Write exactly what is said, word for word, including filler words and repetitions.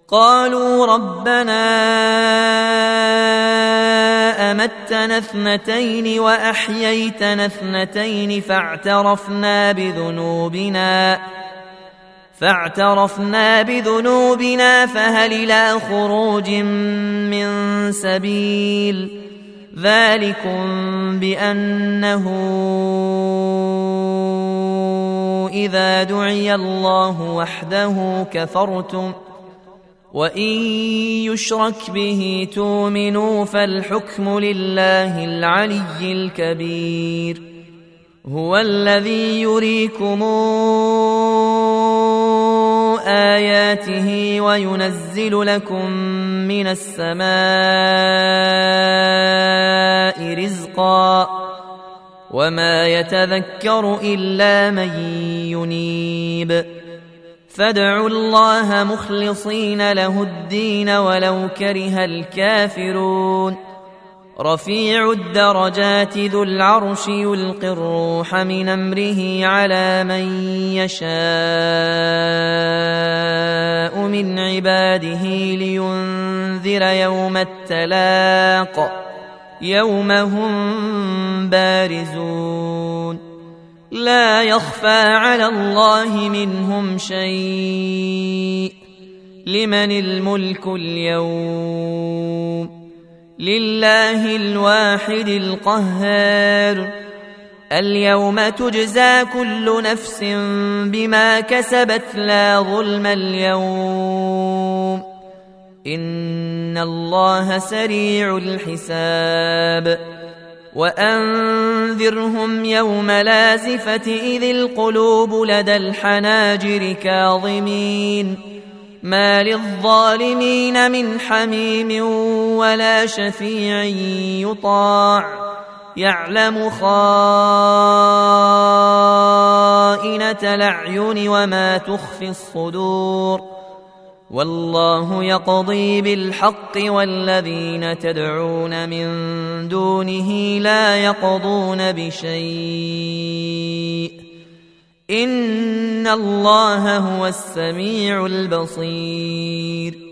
قالوا ربنا أمتنا اثنتين وأحييتنا اثنتين فاعترفنا بذنوبنا فاعترفنا بذنوبنا فهل إلى خروج من سبيل ذلكم بأنه إذا دعي الله وحده كفرتم وإن يشرك به تؤمنوا فالحكم لله العلي الكبير هو الذي يريكم آياته وينزل لكم من السماء رزقا وما يتذكر إلا من ينيب فادعوا الله مخلصين له الدين ولو كره الكافرون رفيع الدرجات ذو العرش يلقي الروح من أمره على من يشاء من عباده لينذر يوم التلاق يوم هم بارزون لا يخفى على الله منهم شيء لمن الملك اليوم لله الواحد القهار اليوم تجزى كل نفس بما كسبت لا ظلم اليوم إن الله سريع الحساب وأنذرهم يوم لازفة إذ القلوب لدى الحناجر كاظمين ما للظالمين من حميم ولا شفيع يطاع يعلم خائنة الأعين وما تخفي الصدور والله يقضي بالحق والذين تدعون من دونه لا يقضون بشيء إن الله هو السميع البصير